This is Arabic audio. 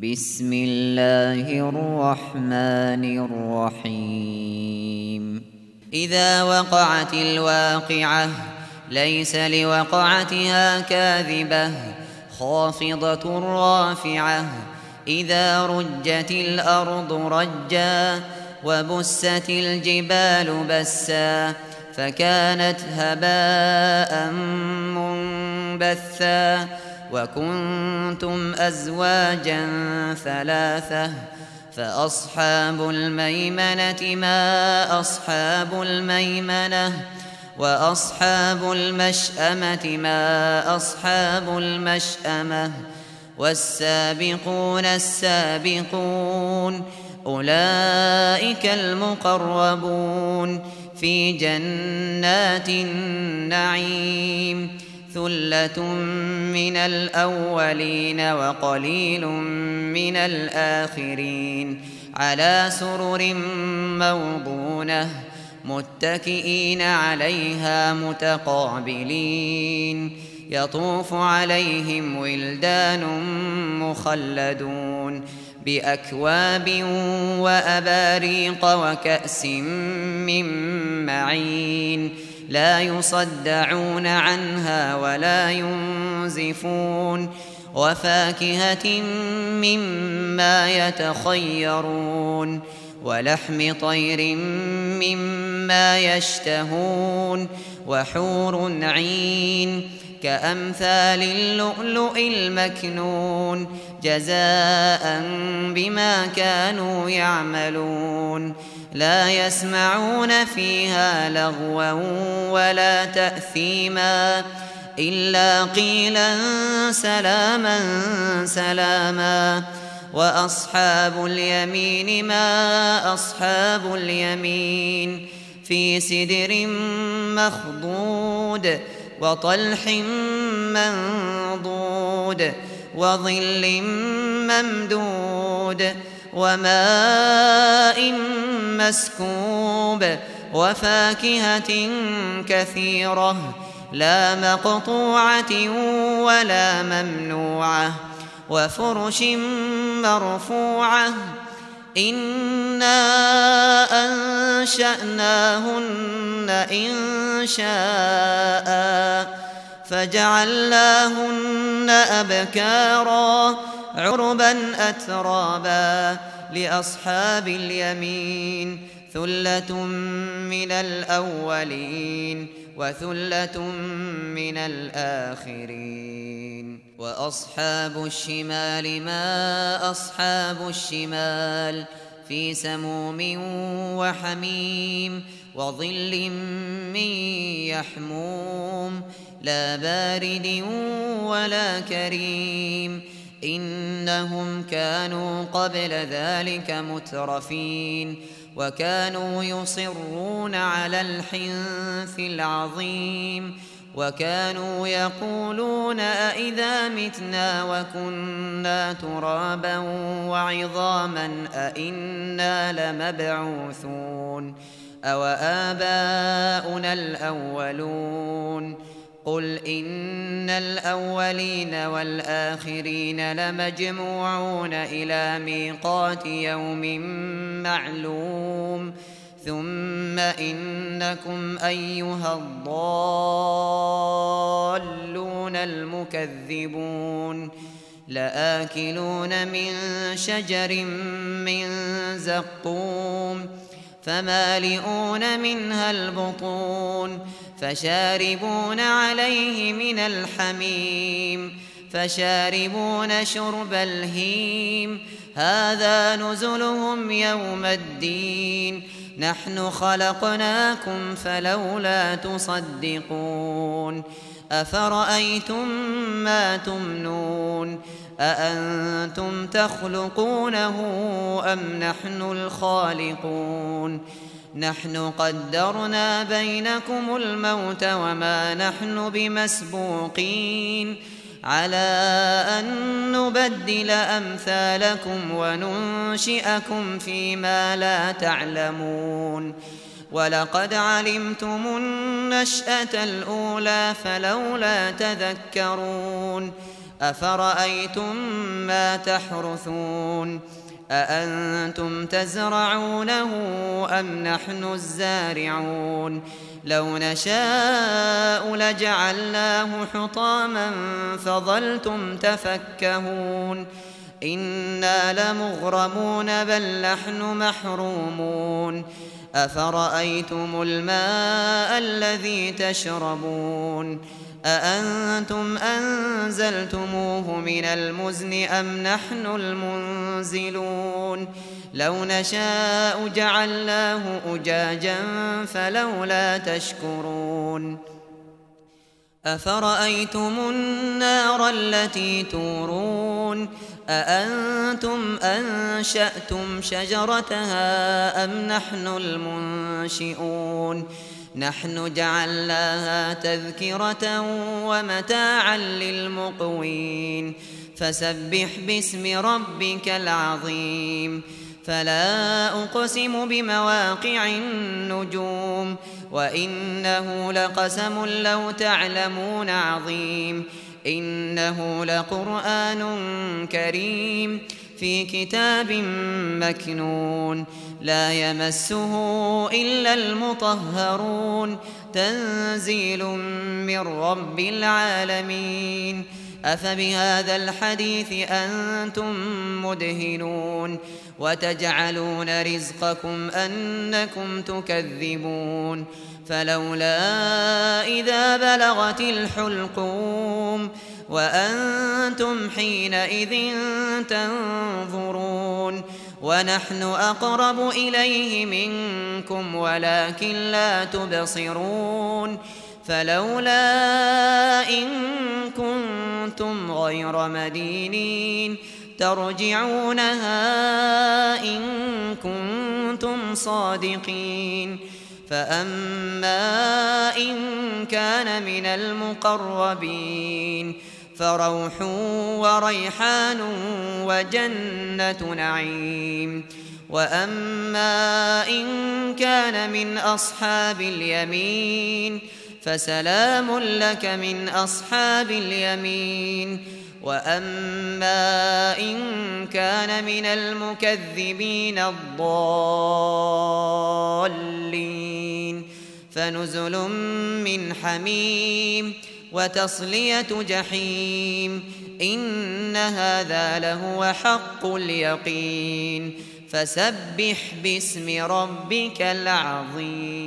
بسم الله الرحمن الرحيم إذا وقعت الواقعة ليس لوقعتها كاذبة خافضة رافعة إذا رجت الأرض رجا وبست الجبال بسا فكانت هباء منبثا وكنتم أزواجا ثلاثة فأصحاب الميمنة ما أصحاب الميمنة وأصحاب المشأمة ما أصحاب المشأمة والسابقون السابقون أولئك المقربون في جنات النعيم ثلة من الأولين وقليل من الآخرين على سرر موضونة متكئين عليها متقابلين يطوف عليهم ولدان مخلدون بأكواب وأباريق وكأس من معين لا يصدعون عنها ولا ينزفون وفاكهة مما يتخيرون ولحم طير مما يشتهون وحور عين كأمثال اللؤلؤ المكنون جزاء بما كانوا يعملون لا يسمعون فيها لغوا ولا تأثيما إلا قيلا سلاما سلاما وأصحاب اليمين ما أصحاب اليمين في سدر مخضود وطلح منضود وظل ممدود وماء مسكوب وفاكهة كثيرة لا مقطوعة ولا ممنوعة وفرش مرفوعة إنا أنشأناهن إنشاء فجعلناهن أبكارا عربا أترابا لأصحاب اليمين ثلة من الأولين وثلة من الآخرين وأصحاب الشمال ما أصحاب الشمال في سموم وحميم وظل من يحموم لا بارد ولا كريم إنهم كانوا قبل ذلك مترفين وكانوا يصرون على الحنث العظيم وكانوا يقولون أئذا متنا وكنا ترابا وعظاما أئنا لمبعوثون أوآباؤنا الأولون قل إن الأولين والآخرين لمجموعون إلى ميقات يوم معلوم ثم إنكم أيها الضالون المكذبون لآكلون من شجر من زقوم فمالئون منها البطون فشاربون عليه من الحميم فشاربون شرب الهيم هذا نزلهم يوم الدين نحن خلقناكم فلولا تصدقون أفرأيتم ما تمنون أأنتم تخلقونه أم نحن الخالقون نحن قدرنا بينكم الموت وما نحن بمسبوقين على أن نبدل أمثالكم وننشئكم فيما لا تعلمون ولقد علمتم النشأة الأولى فلولا تذكرون أفرأيتم ما تحرثون أأنتم تزرعونه أم نحن الزارعون لو نشاء لجعلناه حطاما فظلتم تفكهون إنا لمغرمون بل نحن محرومون أفرأيتم الماء الذي تشربون أأنتم أنزلتموه من المزن أم نحن المنزلون لو نشاء جعلناه أجاجا فلولا تشكرون أفرأيتم النار التي تورون أأنتم أنشأتم شجرتها أم نحن المنشئون نحن جعلناها تذكرة ومتاعا للمقوين فسبح باسم ربك العظيم فلا أقسم بمواقع النجوم وإنه لقسم لو تعلمون عظيم إنه لقرآن كريم في كتاب مكنون لا يمسه إلا المطهرون تنزيل من رب العالمين أفبهذا الحديث أنتم مدهنون وتجعلون رزقكم أنكم تكذبون فلولا إذا بلغت الحلقوم وأنتم حينئذ تنظرون ونحن أقرب إليه منكم ولكن لا تبصرون فلولا إن كنتم غير مدينين ترجعونها إن كنتم صادقين فأما إن كان من المقربين فروح وريحان وجنة نعيم وأما إن كان من أصحاب اليمين فسلام لك من أصحاب اليمين وأما إن كان من المكذبين الضالين فنزل من حميم وتصلية جحيم إن هذا لهو حق اليقين فسبح باسم ربك العظيم